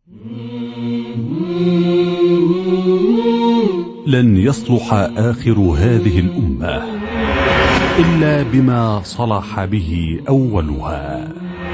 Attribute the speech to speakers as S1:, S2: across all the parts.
S1: لن يصلح آخر هذه الأمة إلا بما صلح به أولها.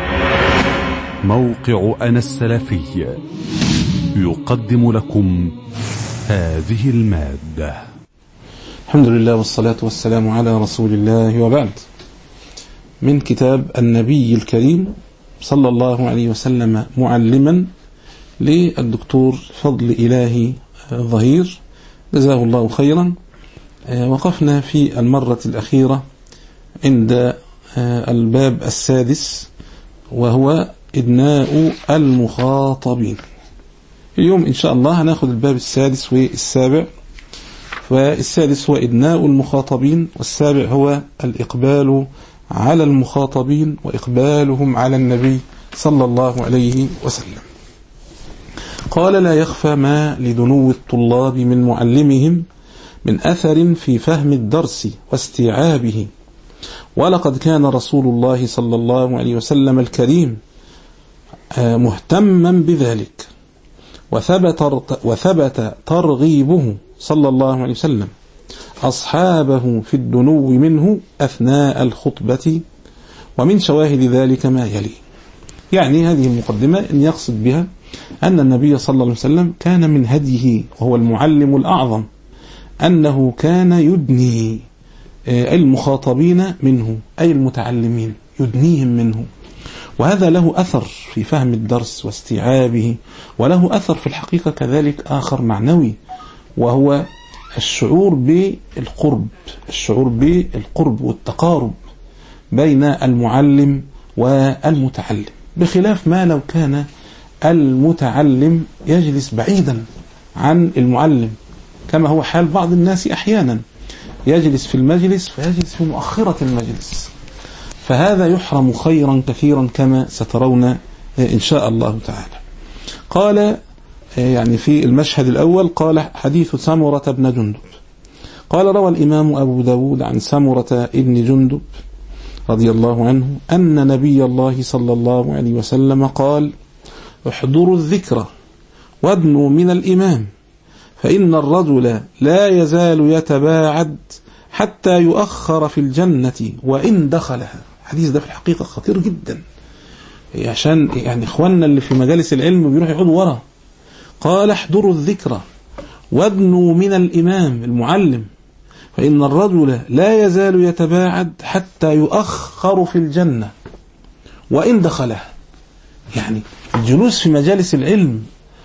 S1: موقع أنا السلفي يقدم لكم هذه المادة.
S2: الحمد لله والصلاة والسلام على رسول الله، وبعد. من كتاب النبي الكريم صلى الله عليه وسلم معلما للدكتور فضل إلهي ظهير جزاه الله خيرا. وقفنا في المرة الأخيرة عند الباب السادس، وهو إدناء المخاطبين. اليوم إن شاء الله هناخد الباب السادس والسابع. فالسادس هو إدناء المخاطبين، والسابع هو الإقبال على المخاطبين وإقبالهم على النبي صلى الله عليه وسلم. قال: لا يخفى ما لدنو الطلاب من معلمهم من أثر في فهم الدرس واستيعابه، ولقد كان رسول الله صلى الله عليه وسلم الكريم مهتما بذلك، وثبت ترغيبه صلى الله عليه وسلم أصحابه في الدنو منه أثناء الخطبة. ومن شواهد ذلك ما يلي. يعني هذه المقدمة إن يقصد بها أن النبي صلى الله عليه وسلم كان من هديه، وهو المعلم الأعظم، أنه كان يدني المخاطبين منه، أي المتعلمين يدنيهم منه. وهذا له أثر في فهم الدرس واستيعابه، وله أثر في الحقيقة كذلك آخر معنوي، وهو الشعور بالقرب والتقارب بين المعلم والمتعلم، بخلاف ما لو كان المتعلم يجلس بعيدا عن المعلم، كما هو حال بعض الناس أحيانا، يجلس في المجلس فيجلس في مؤخرة المجلس، فهذا يحرم خيرا كثيرا كما سترون إن شاء الله تعالى. قال يعني في المشهد الأول قال: حديث سمرة بن جندب. قال: روى الإمام أبو داود عن سمرة بن جندب رضي الله عنه أن نبي الله صلى الله عليه وسلم قال: احضروا الذكر وادنوا من الإمام، فإن الرجل لا يزال يتباعد حتى يؤخر في الجنة وإن دخلها. الحديث ده في الحقيقة خطير جدا، عشان يعني إخواننا اللي في مجالس العلم بيروح يقعدوا ورا. قال: احضروا الذكر وادنوا من الإمام المعلم، فإن الرجل لا يزال يتباعد حتى يؤخر في الجنة وإن دخلها. يعني الجلوس في مجالس العلم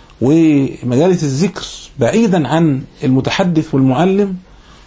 S2: ومجالس الذكر بعيدا عن المتحدث والمعلم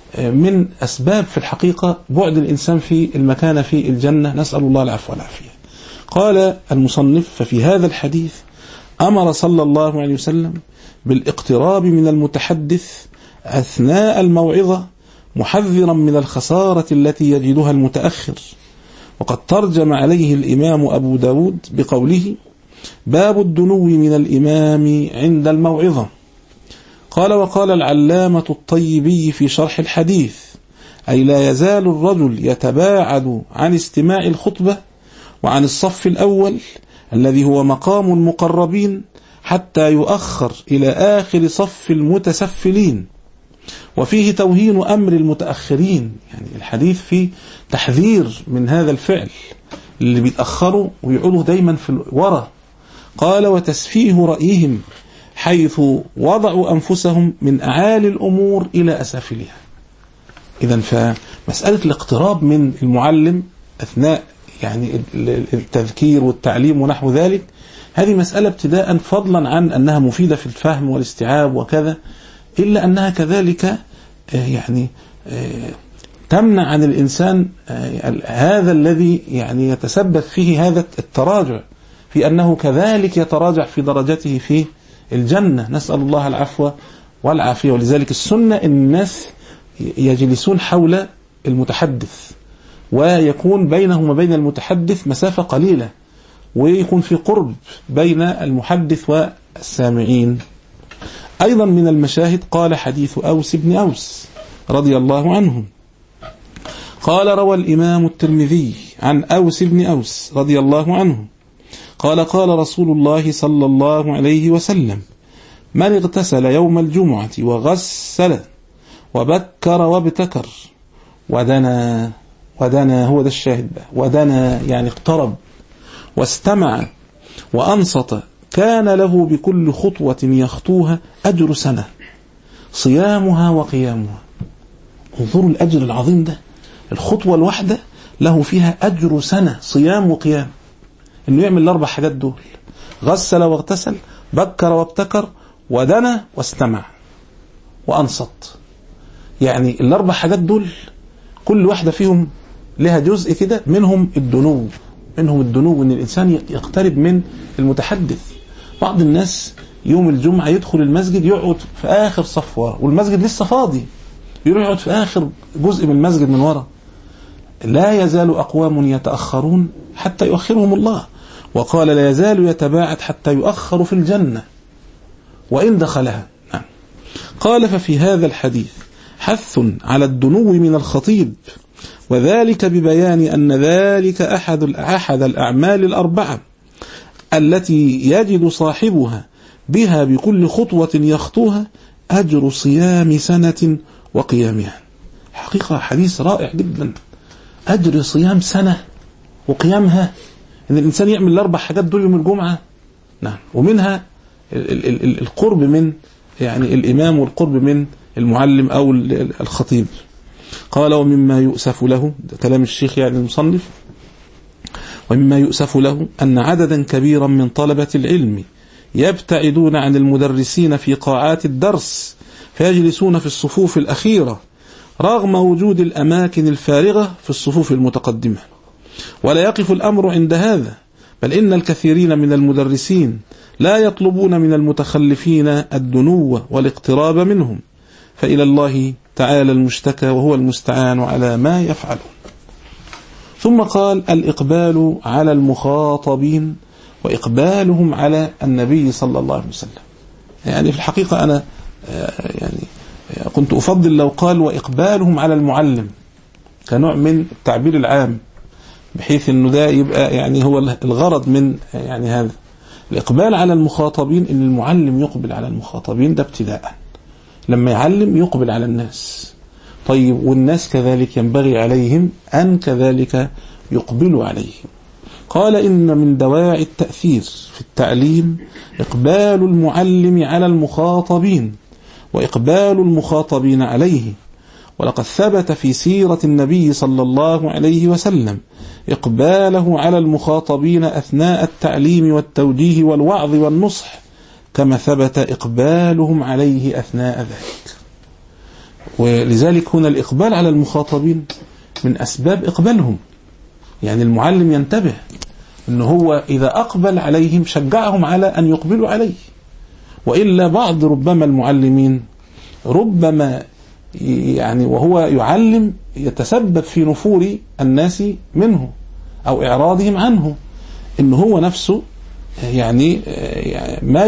S2: من أسباب في الحقيقة بعد الإنسان في المكان في الجنة، نسأل الله العفو والعافية. قال المصنف: ففي هذا الحديث أمر صلى الله عليه وسلم بالاقتراب من المتحدث أثناء الموعظة، محذرا من الخسارة التي يجدها المتأخر. وقد ترجم عليه الإمام أبو داود بقوله: باب الدنو من الإمام عند الموعظة. قال: وقال العلامة الطيبي في شرح الحديث: أي لا يزال الرجل يتباعد عن استماع الخطبة وعن الصف الأول الذي هو مقام المقربين حتى يؤخر إلى آخر صف المتسفلين. وفيه توهين أمر المتأخرين، يعني الحديث فيه تحذير من هذا الفعل اللي بيتأخروا ويقعدوا دايما في الوراء. قال: وتسفيه رأيهم حيث وضعوا أنفسهم من أعالي الأمور إلى أسافلها. إذن فمسألة الاقتراب من المعلم أثناء يعني التذكير والتعليم ونحو ذلك، هذه مسألة ابتداء، فضلا عن أنها مفيدة في الفهم والاستيعاب وكذا، إلا أنها كذلك يعني تمنع عن الإنسان هذا الذي يعني يتسبب فيه هذا التراجع، في أنه كذلك يتراجع في درجته في الجنة، نسأل الله العفو والعافية. ولذلك السنة الناس يجلسون حول المتحدث، ويكون بينهم وبين المتحدث مسافة قليلة، ويكون في قرب بين المحدث والسامعين. أيضا من المشاهد قال: حديث أوس بن أوس رضي الله عنه. قال: روى الإمام الترمذي عن أوس بن أوس رضي الله عنه قال قال رسول الله صلى الله عليه وسلم: من اغتسل يوم الجمعة وغسل وبكر وابتكر ودنا هو ده الشاهد بقى، ودنا يعني اقترب، واستمع وأنصت، كان له بكل خطوة يخطوها أجر سنة صيامها وقيامها. انظروا الأجر العظيم ده، الخطوة الواحدة له فيها أجر سنة صيام وقيام، إنه يعمل الأربع حاجات دول: غسل واغتسل، بكر وابتكر، ودنا واستمع وأنصت. يعني الأربع حاجات دول كل واحدة فيهم لها جزء كده، منهم الدنو إن الإنسان يقترب من المتحدث. بعض الناس يوم الجمعة يدخل المسجد يقعد في آخر صف ورا، والمسجد لسه فاضي، يروح يقعد في آخر جزء من المسجد من ورا. لا يزال أقوام يتأخرون حتى يؤخرهم الله، وقال لا يزال يتباعد حتى يؤخر في الجنة وإن دخلها. قال ففي هذا الحديث حث على الدنو من الخطيب، وذلك ببيان أن ذلك أحد الأعمال الأربعة التي يجد صاحبها بها بكل خطوة يخطوها أجر صيام سنة وقيامها. حقيقة حديث رائع جدا، أجر صيام سنة وقيامها، إن الإنسان يعمل الأربع حاجات دول يوم الجمعة. نعم، ومنها القرب من يعني الإمام والقرب من المعلم أو الخطيب. قال ومما يؤسف له، ده كلام الشيخ يعني المصنف، ومما يؤسف له أن عددا كبيرا من طلبة العلم يبتعدون عن المدرسين في قاعات الدرس فيجلسون في الصفوف الأخيرة رغم وجود الأماكن الفارغة في الصفوف المتقدمة. ولا يقف الأمر عند هذا، بل إن الكثيرين من المدرسين لا يطلبون من المتخلفين الدنو والاقتراب منهم، فإلى الله تعالى المشتكى وهو المستعان على ما يفعله. ثم قال الإقبال على المخاطبين وإقبالهم على النبي صلى الله عليه وسلم. يعني في الحقيقة أنا يعني كنت أفضل لو قال وإقبالهم على المعلم كنوع من التعبير العام، بحيث أنه ده يبقى يعني هو الغرض من يعني هذا. الإقبال على المخاطبين إن المعلم يقبل على المخاطبين، ده ابتداء، لما يعلم يقبل على الناس. طيب والناس كذلك ينبغي عليهم أن كذلك يقبلوا عليهم. قال إن من دواعي التأثير في التعليم إقبال المعلم على المخاطبين وإقبال المخاطبين عليه. ولقد ثبت في سيرة النبي صلى الله عليه وسلم إقباله على المخاطبين أثناء التعليم والتوجيه والوعظ والنصح، كما ثبت إقبالهم عليه أثناء ذلك. ولذلك هنا الإقبال على المخاطبين من أسباب إقبالهم. يعني المعلم ينتبه أنه هو إذا أقبل عليهم شجعهم على أن يقبلوا عليه، وإلا بعض ربما المعلمين ربما يعني وهو يعلم يتسبب في نفور الناس منه أو إعراضهم عنه، إنه هو نفسه يعني ما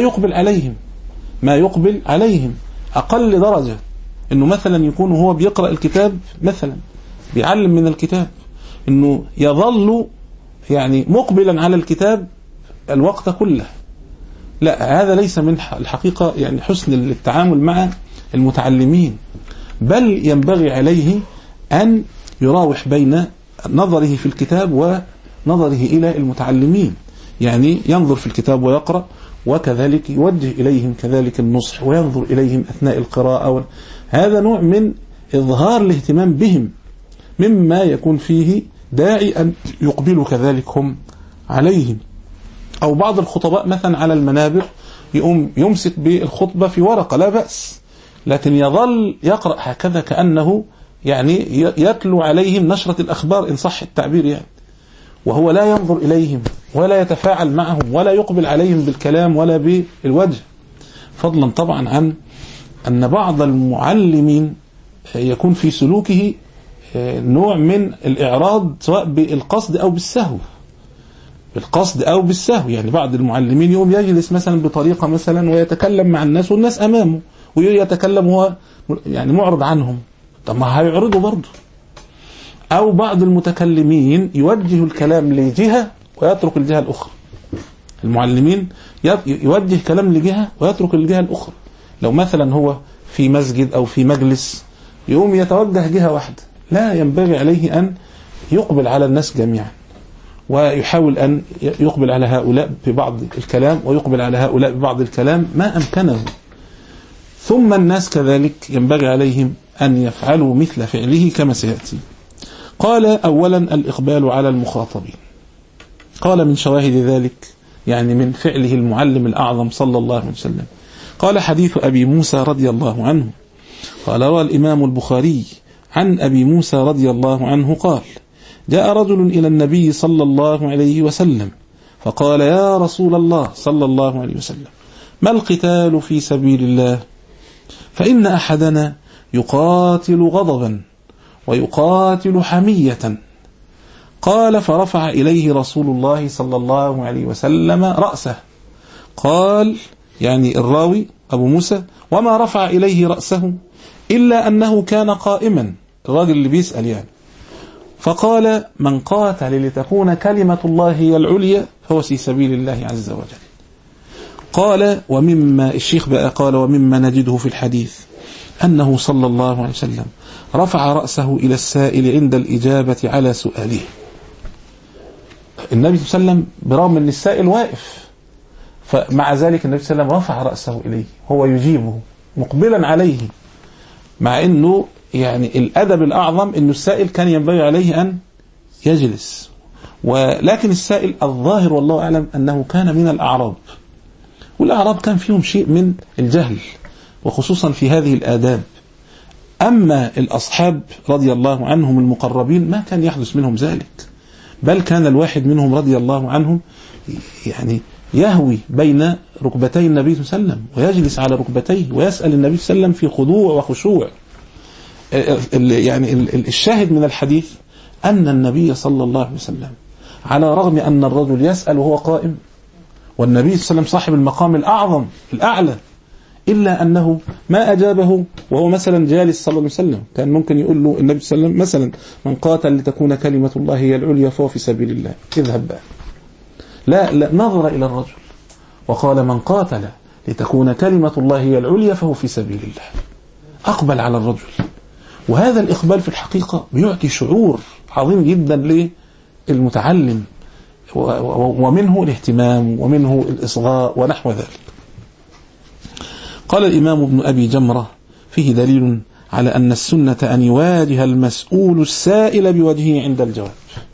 S2: يقبل عليهم أقل درجة، إنه مثلا يكون هو بيقرأ الكتاب، مثلا بيعلم من الكتاب، إنه يظل يعني مقبلا على الكتاب الوقت كله. لا، هذا ليس من الحقيقة يعني حسن التعامل مع المتعلمين، بل ينبغي عليه أن يراوح بين نظره في الكتاب ونظره إلى المتعلمين، يعني ينظر في الكتاب ويقرأ، وكذلك يوجه إليهم كذلك النصح وينظر إليهم أثناء القراءة. هذا نوع من إظهار الاهتمام بهم، مما يكون فيه داعي أن يقبلوا كذلك هم عليهم. أو بعض الخطباء مثلا على المنابر يمسك بالخطبة في ورقة، لا بأس، لكن يظل يقرأ هكذا كأنه يعني يتلو عليهم نشرة الأخبار إن صح التعبير يعني، وهو لا ينظر إليهم ولا يتفاعل معهم ولا يقبل عليهم بالكلام ولا بالوجه، فضلا طبعا عن أن بعض المعلمين يكون في سلوكه نوع من الإعراض سواء بالقصد أو بالسهو. يعني بعض المعلمين يوم يجلس مثلا بطريقة مثلا ويتكلم مع الناس والناس أمامه ويتكلم هو يعني معرض عنهم، طب ما هيعرضوا برضه. أو بعض المتكلمين يوجه الكلام لجهة ويترك الجهة الأخرى، المعلمين يوجه كلام لجهة ويترك الجهة الأخرى. لو مثلا هو في مسجد أو في مجلس يقوم يتوجه جهة واحدة، لا، ينبغي عليه أن يقبل على الناس جميعا، ويحاول أن يقبل على هؤلاء ببعض الكلام ويقبل على هؤلاء ببعض الكلام ما أمكنه. ثم الناس كذلك ينبغي عليهم أن يفعلوا مثل فعله كما سيأتي. قال: أولا الإقبال على المخاطبين. قال: من شواهد ذلك يعني من فعله المعلم الأعظم صلى الله عليه وسلم. قال: حديث أبي موسى رضي الله عنه. قال: روى الإمام البخاري عن أبي موسى رضي الله عنه قال: جاء رجل إلى النبي صلى الله عليه وسلم فقال: يا رسول الله صلى الله عليه وسلم، ما القتال في سبيل الله؟ فإن أحدنا يقاتل غضبا ويقاتل حمية. قال: فرفع إليه رسول الله صلى الله عليه وسلم رأسه. قال يعني الراوي أبو موسى: وما رفع إليه رأسه إلا أنه كان قائما، الراجل اللي بيسأل يعني. فقال: من قاتل لتكون كلمة الله هي العليا فهو في سبيل الله عز وجل. قال: ومما الشيخ بقى قال: ومما نجده في الحديث أنه صلى الله عليه وسلم رفع رأسه إلى السائل عند الإجابة على سؤاله. النبي صلى الله عليه وسلم برغم أن السائل واقف، فمع ذلك النبي صلى الله عليه وسلم رفع رأسه إليه، هو يجيبه مقبلا عليه، مع أنه يعني الأدب الأعظم أنه السائل كان ينبغي عليه أن يجلس، ولكن السائل الظاهر والله أعلم أنه كان من الأعراب، والأعراب كان فيهم شيء من الجهل وخصوصا في هذه الآداب. أما الأصحاب رضي الله عنهم المقربين ما كان يحدث منهم ذلك، بل كان الواحد منهم رضي الله عنهم يعني يهوي بين ركبتي النبي صلى الله عليه وسلم ويجلس على ركبتيه ويسأل النبي صلى الله عليه وسلم في خضوع وخشوع. يعني الشاهد من الحديث أن النبي صلى الله عليه وسلم على رغم أن الرجل يسأل وهو قائم، والنبي صلى الله عليه وسلم صاحب المقام الأعظم الأعلى، إلا أنه ما أجابه وهو مثلا جالس صلى الله عليه وسلم. كان ممكن يقول له النبي صلى الله عليه وسلم مثلا: من قاتل لتكون كلمة الله هي العليا فهو في سبيل الله، اذهب بقى. لا، نظر إلى الرجل وقال: من قاتل لتكون كلمة الله هي العليا فهو في سبيل الله، أقبل على الرجل. وهذا الإقبال في الحقيقة بيعطي شعور عظيم جدا للمتعلم، ومنه الاهتمام ومنه الإصغاء ونحو ذلك. قال الإمام ابن أبي جمرة: فيه دليل على أن السنة أن يواجه المسؤول السائل بوجهه عند الجواب.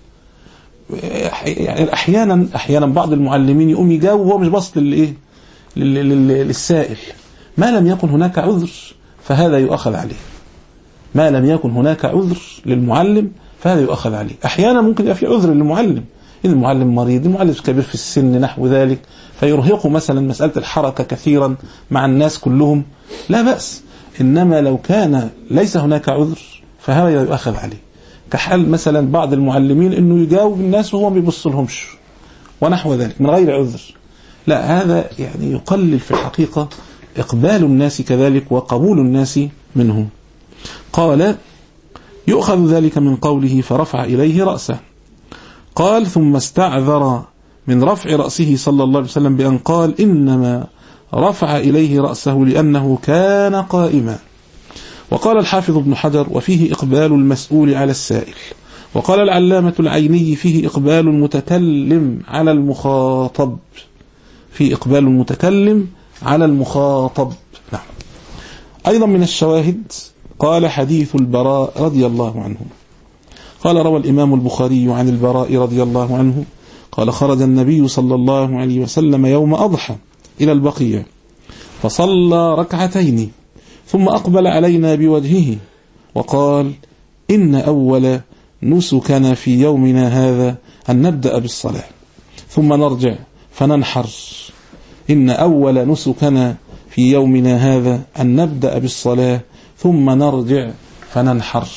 S2: يعني أحيانا بعض المعلمين يقوم يجاوب وهو مش باصص للسائل، ما لم يكن هناك عذر فهذا يؤخذ عليه. ما لم يكن هناك عذر للمعلم فهذا يؤخذ عليه. أحيانا ممكن يبقى في عذر للمعلم، إن المعلم مريض، المعلم كبير في السن نحو ذلك، فيرهقه مثلا مسألة الحركة كثيرا مع الناس كلهم، لا بأس. إنما لو كان ليس هناك عذر فهذا يؤخذ عليه، كحال مثلا بعض المعلمين إنه يجاوب الناس وهو ما بيبصلهمش ونحو ذلك من غير عذر، لا، هذا يعني يقلل في الحقيقة إقبال الناس كذلك وقبول الناس منهم. قال: يؤخذ ذلك من قوله: فرفع إليه رأسه. قال: ثم استعذر من رفع رأسه صلى الله عليه وسلم بأن قال: إنما رفع إليه رأسه لأنه كان قائما. وقال الحافظ ابن حجر: وفيه إقبال المسؤول على السائل. وقال العلامة العيني: فيه إقبال المتكلم على المخاطب. فيه إقبال المتكلم على المخاطب. نعم. أيضا من الشواهد قال: حديث البراء رضي الله عنه. قال: روى الإمام البخاري عن البراء رضي الله عنه قال: خرج النبي صلى الله عليه وسلم يوم أضحى إلى البقيع فصلى ركعتين ثم أقبل علينا بوجهه وقال: إن أول نسكنا في يومنا هذا أن نبدأ بالصلاة ثم نرجع فننحر. إن أول نسكنا في يومنا هذا أن نبدأ بالصلاة ثم نرجع فننحر.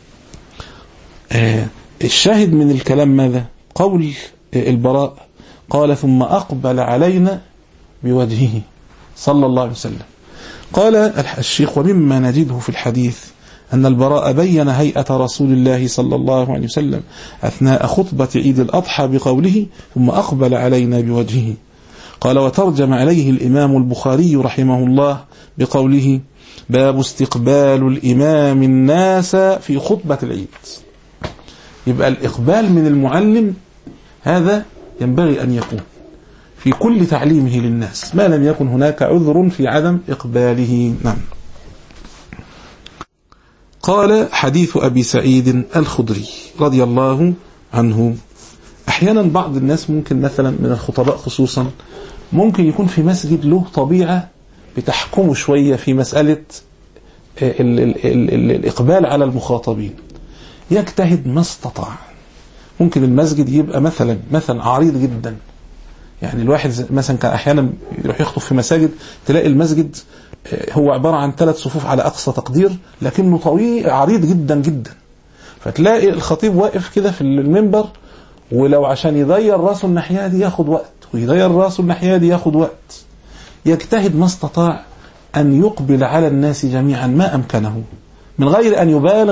S2: الشاهد من الكلام ماذا؟ قول البراء قال: ثم أقبل علينا بوجهه صلى الله عليه وسلم. قال الشيخ: ومما نجده في الحديث أن البراء بين هيئة رسول الله صلى الله عليه وسلم أثناء خطبة عيد الأضحى بقوله: ثم أقبل علينا بوجهه. قال: وترجم عليه الإمام البخاري رحمه الله بقوله: باب استقبال الإمام الناس في خطبة العيد. يبقى الإقبال من المعلم هذا ينبغي أن يكون في كل تعليمه للناس، ما لم يكن هناك عذر في عدم إقباله. نعم. قال: حديث أبي سعيد الخدري رضي الله عنه. أحيانا بعض الناس ممكن مثلا من الخطباء خصوصا ممكن يكون في مسجد له طبيعة بتحكمه شوية في مسألة الإقبال على المخاطبين، يجتهد ما استطاع. ممكن المسجد يبقى مثلا عريض جدا، يعني الواحد مثلا كان أحيانا يروح يخطب في مساجد تلاقي المسجد هو عبارة عن 3 صفوف على أقصى تقدير، لكنه طويل عريض جدا جدا، فتلاقي الخطيب واقف كده في المنبر، ولو عشان يغير راسه الناحية دي ياخد وقت، ويغير راسه الناحية دي ياخد وقت. يجتهد ما استطاع أن يقبل على الناس جميعا ما أمكنه من غير أن يبالغ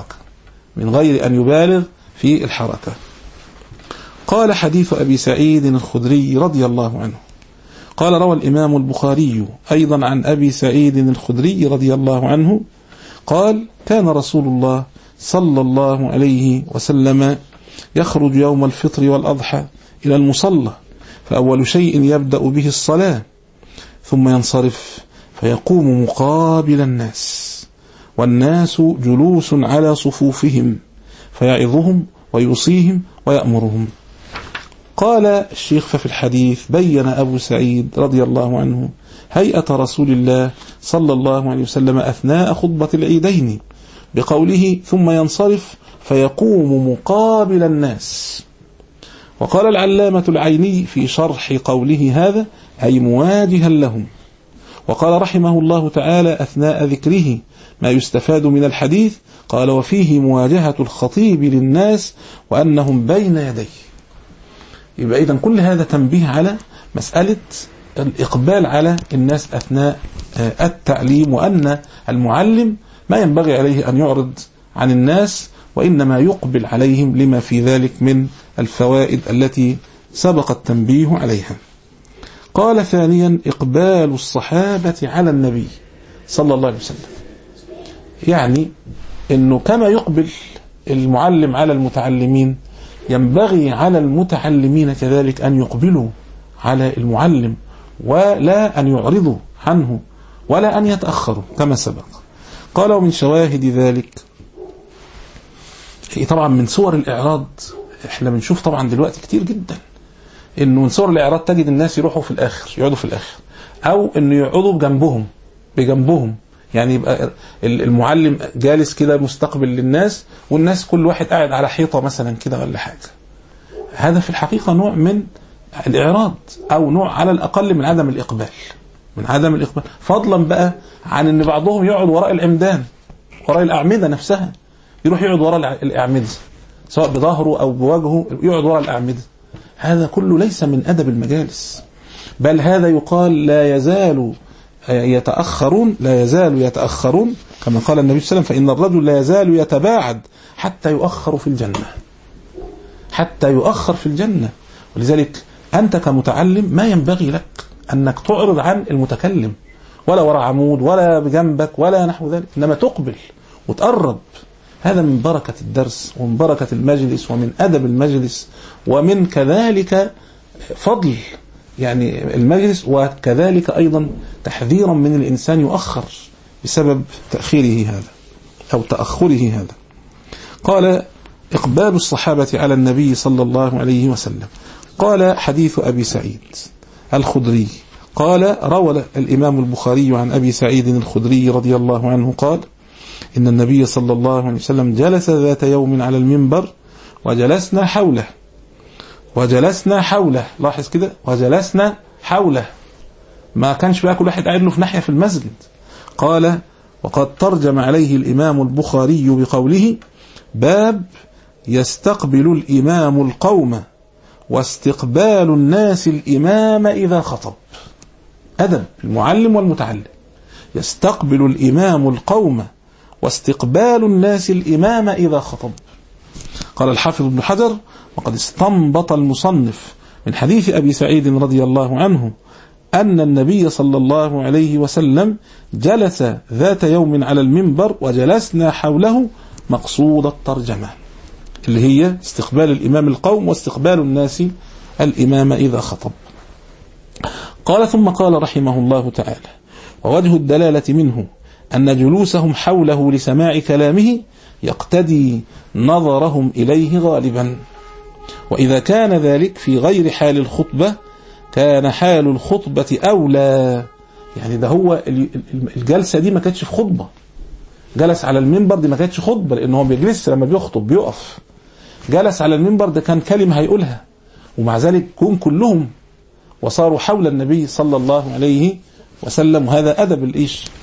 S2: في الحركة. قال: حديث أبي سعيد الخدري رضي الله عنه. قال: روى الإمام البخاري أيضا عن أبي سعيد الخدري رضي الله عنه قال: كان رسول الله صلى الله عليه وسلم يخرج يوم الفطر والأضحى إلى المصلى، فأول شيء يبدأ به الصلاة، ثم ينصرف فيقوم مقابل الناس، والناس جلوس على صفوفهم، فيعظهم ويوصيهم ويأمرهم. قال الشيخ: ففي الحديث بين أبو سعيد رضي الله عنه هيئة رسول الله صلى الله عليه وسلم أثناء خطبة العيدين بقوله: ثم ينصرف فيقوم مقابل الناس. وقال العلامة العيني في شرح قوله هذا: أي مواجها لهم. وقال رحمه الله تعالى أثناء ذكره ما يستفاد من الحديث، قال: وفيه مواجهة الخطيب للناس وأنهم بين يديه. يبقى إذن كل هذا تنبيه على مسألة الإقبال على الناس أثناء التعليم، وأن المعلم ما ينبغي عليه أن يعرض عن الناس، وإنما يقبل عليهم لما في ذلك من الفوائد التي سبق التنبيه عليها. قال: ثانيا إقبال الصحابة على النبي صلى الله عليه وسلم، يعني أنه كما يقبل المعلم على المتعلمين ينبغي على المتعلمين كذلك أن يقبلوا على المعلم، ولا أن يعرضوا عنه ولا أن يتأخروا كما سبق. قال: ومن شواهد ذلك، طبعا من صور الإعراض احنا بنشوف طبعا دلوقتي كتير جدا انه من صور الإعراض تجد الناس يروحوا في الآخر، يقعدوا في الآخر، او انه يقعدوا بجنبهم، يعني يبقى المعلم جالس كده مستقبل للناس، والناس كل واحد قاعد على حيطة مثلا كده ولا حاجة. هذا في الحقيقة نوع من الإعراض، او نوع على الأقل من عدم الإقبال، فضلا بقى عن ان بعضهم يقعد وراء العمدان، وراء الأعمدة نفسها، يروح يقعد وراء الأعمدة سواء بظهره أو بوجهه، يقعد وراء الأعمدة. هذا كله ليس من أدب المجالس، بل هذا يقال لا يزال يتأخرون كما قال النبي صلى الله عليه وسلم: فإن الرجل لا يزال يتباعد حتى يؤخر في الجنة. ولذلك أنت كمتعلم ما ينبغي لك أنك تعرض عن المتكلم، ولا وراء عمود ولا بجنبك ولا نحو ذلك، إنما تقبل وتقرب. هذا من بركة الدرس ومن بركة المجلس ومن أدب المجلس، ومن كذلك فضل يعني المجلس، وكذلك أيضا تحذيرا من الإنسان يؤخر بسبب تأخيره هذا أو تأخره هذا. قال: إقبال الصحابة على النبي صلى الله عليه وسلم. قال: حديث أبي سعيد الخدري. قال: روى الإمام البخاري عن أبي سعيد الخدري رضي الله عنه قال: إن النبي صلى الله عليه وسلم جلس ذات يوم على المنبر وجلسنا حوله. لاحظ كده، وجلسنا حوله، ما كانش بقى كل واحد قاعد له في ناحية في المسجد. قال: وقد ترجم عليه الإمام البخاري بقوله: باب يستقبل الإمام القوم واستقبال الناس الإمام إذا خطب. أدب المعلم والمتعلم، يستقبل الإمام القوم واستقبال الناس الإمام إذا خطب. قال الحافظ ابن حجر: وقد استنبط المصنف من حديث أبي سعيد رضي الله عنه أن النبي صلى الله عليه وسلم جلس ذات يوم على المنبر وجلسنا حوله مقصود الترجمة، اللي هي استقبال الإمام القوم واستقبال الناس الإمام إذا خطب. قال ثم قال رحمه الله تعالى: ووجه الدلالة منه أن جلوسهم حوله لسماع كلامه يقتدي نظرهم إليه غالبا، وإذا كان ذلك في غير حال الخطبة كان حال الخطبة أولى. يعني ده هو الجلسة دي ما كانتش في خطبة، جلس على المنبر دي ما كانتش خطبة، لأنه هو بيجلس لما بيخطب بيقف. جلس على المنبر ده كان كلمة هيقولها، ومع ذلك كون كلهم وصاروا حول النبي صلى الله عليه وسلم، وهذا أدب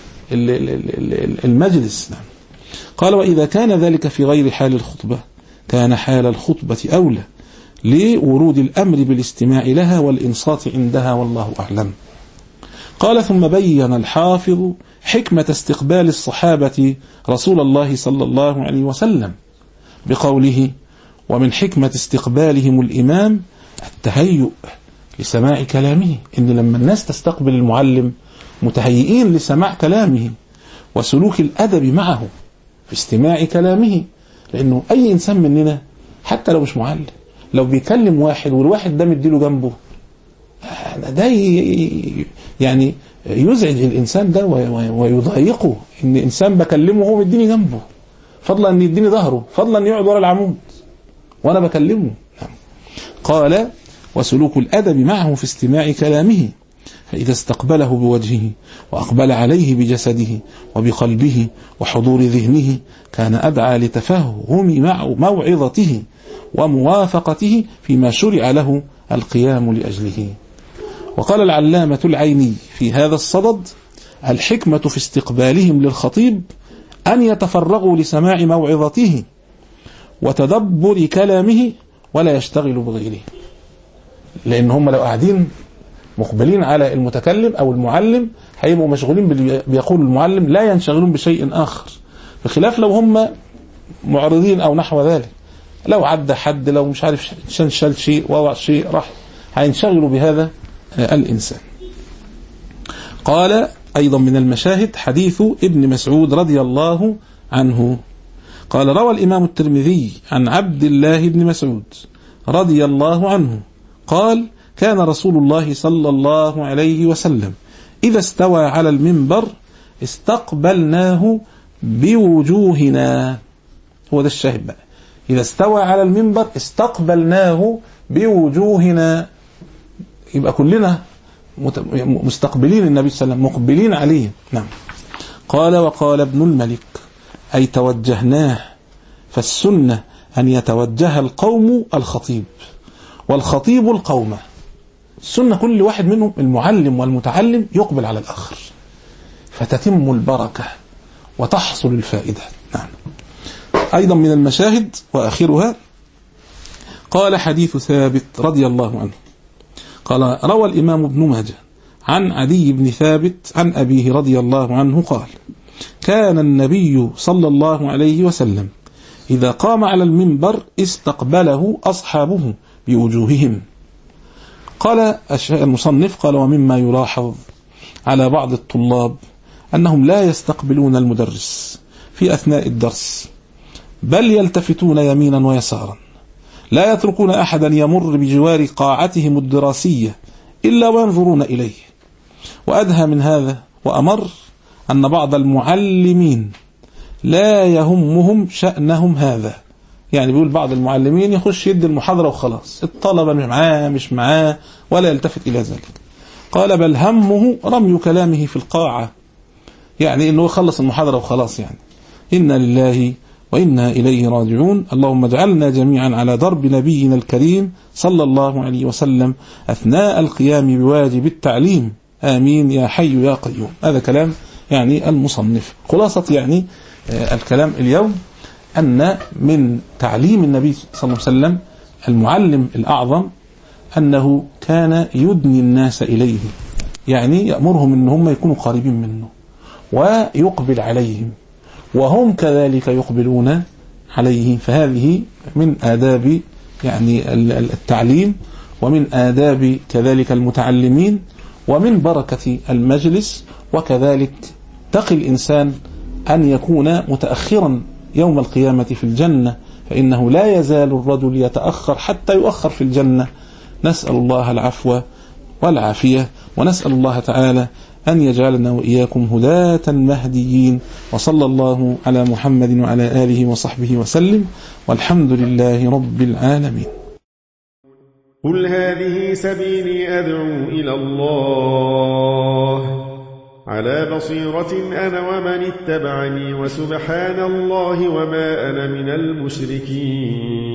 S2: المجلس. قال: وإذا كان ذلك في غير حال الخطبة كان حال الخطبة أولى لورود الأمر بالاستماع لها والإنصات عندها، والله أعلم. قال: ثم بين الحافظ حكمة استقبال الصحابة رسول الله صلى الله عليه وسلم بقوله: ومن حكمة استقبالهم الإمام التهيؤ لسماع كلامه، إن لما الناس تستقبل المعلم متهيئين لسماع كلامه وسلوك الأدب معه في استماع كلامه. لأنه أي إنسان مننا حتى لو مش معلم لو بيكلم واحد والواحد ده مديله جنبه، ده يعني يزعج الإنسان ده ويضايقه، إن إنسان بكلمه وهو مديني جنبه، فضلا أن يديني ظهره، فضلا أن يقعد ورا العمود وأنا بكلمه. قال: وسلوك الأدب معه في استماع كلامه، فإذا استقبله بوجهه وأقبل عليه بجسده وبقلبه وحضور ذهنه كان أدعى لتفهم موعظته وموافقته فيما شرع له القيام لأجله. وقال العلامة العيني في هذا الصدد: الحكمة في استقبالهم للخطيب أن يتفرغوا لسماع موعظته وتدبر كلامه ولا يشتغلوا بغيره. لأن هم لو قاعدين مقبلين على المتكلم أو المعلم هيبقوا مشغولين بيقول المعلم، لا ينشغلون بشيء آخر، بخلاف لو هم معرضين أو نحو ذلك، لو عدى حد، لو مش عارف شال شيء ووضع شيء، راح هينشغلوا بهذا الإنسان. قال: أيضا من المشاهد حديث ابن مسعود رضي الله عنه. قال: روى الإمام الترمذي عن عبد الله بن مسعود رضي الله عنه قال: كان رسول الله صلى الله عليه وسلم إذا استوى على المنبر استقبلناه بوجوهنا. هو ده الشاهد بقى، إذا استوى على المنبر استقبلناه بوجوهنا، يبقى كلنا مستقبلين النبي صلى الله عليه وسلم، مقبلين عليه. نعم. قال: وقال ابن الملك: أي توجهناه، فالسنة أن يتوجه القوم الخطيب والخطيب القوم. السنة كل واحد منهم المعلم والمتعلم يقبل على الآخر فتتم البركة وتحصل الفائدة. نعم. أيضا من المشاهد وآخرها قال: حديث ثابت رضي الله عنه قال: روى الإمام ابن ماجه عن عدي بن ثابت عن أبيه رضي الله عنه قال: كان النبي صلى الله عليه وسلم إذا قام على المنبر استقبله أصحابه بوجوههم. قال المصنف: قال: ومما يلاحظ على بعض الطلاب أنهم لا يستقبلون المدرس في أثناء الدرس، بل يلتفتون يمينا ويسارا، لا يتركون أحدا يمر بجوار قاعتهم الدراسية إلا وينظرون إليه. وأدهى من هذا وأمر أن بعض المعلمين لا يهمهم شأنهم هذا. يعني بيقول بعض المعلمين يخش يدي المحاضرة وخلاص، الطلبة مش معاه ولا يلتفت إلى ذلك. قال: بل همه رمي كلامه في القاعة، يعني إنه يخلص المحاضرة وخلاص. يعني إنا لله وإنا إليه راجعون. اللهم اجعلنا جميعا على درب نبينا الكريم صلى الله عليه وسلم أثناء القيام بواجب التعليم، آمين يا حي يا قيوم. هذا كلام يعني المصنف. خلاصة يعني الكلام اليوم أن من تعليم النبي صلى الله عليه وسلم المعلم الأعظم أنه كان يدني الناس إليه، يعني يأمرهم أن هم يكونوا قريبين منه ويقبل عليهم وهم كذلك يقبلون عليه. فهذه من آداب يعني التعليم ومن آداب كذلك المتعلمين، ومن بركة المجلس. وكذلك تقي الإنسان أن يكون متأخرا يوم القيامة في الجنة، فإنه لا يزال الرجل يتأخر حتى يؤخر في الجنة. نسأل الله العفو والعافية، ونسأل الله تعالى أن يجعلنا وإياكم هداة مهديين. وصلى الله على محمد وعلى آله وصحبه وسلم، والحمد لله رب العالمين.
S3: قل هذه سبيلي أدعو إلى الله على بصيرة أنا ومن اتبعني، وسبحان الله وما أنا من المشركين.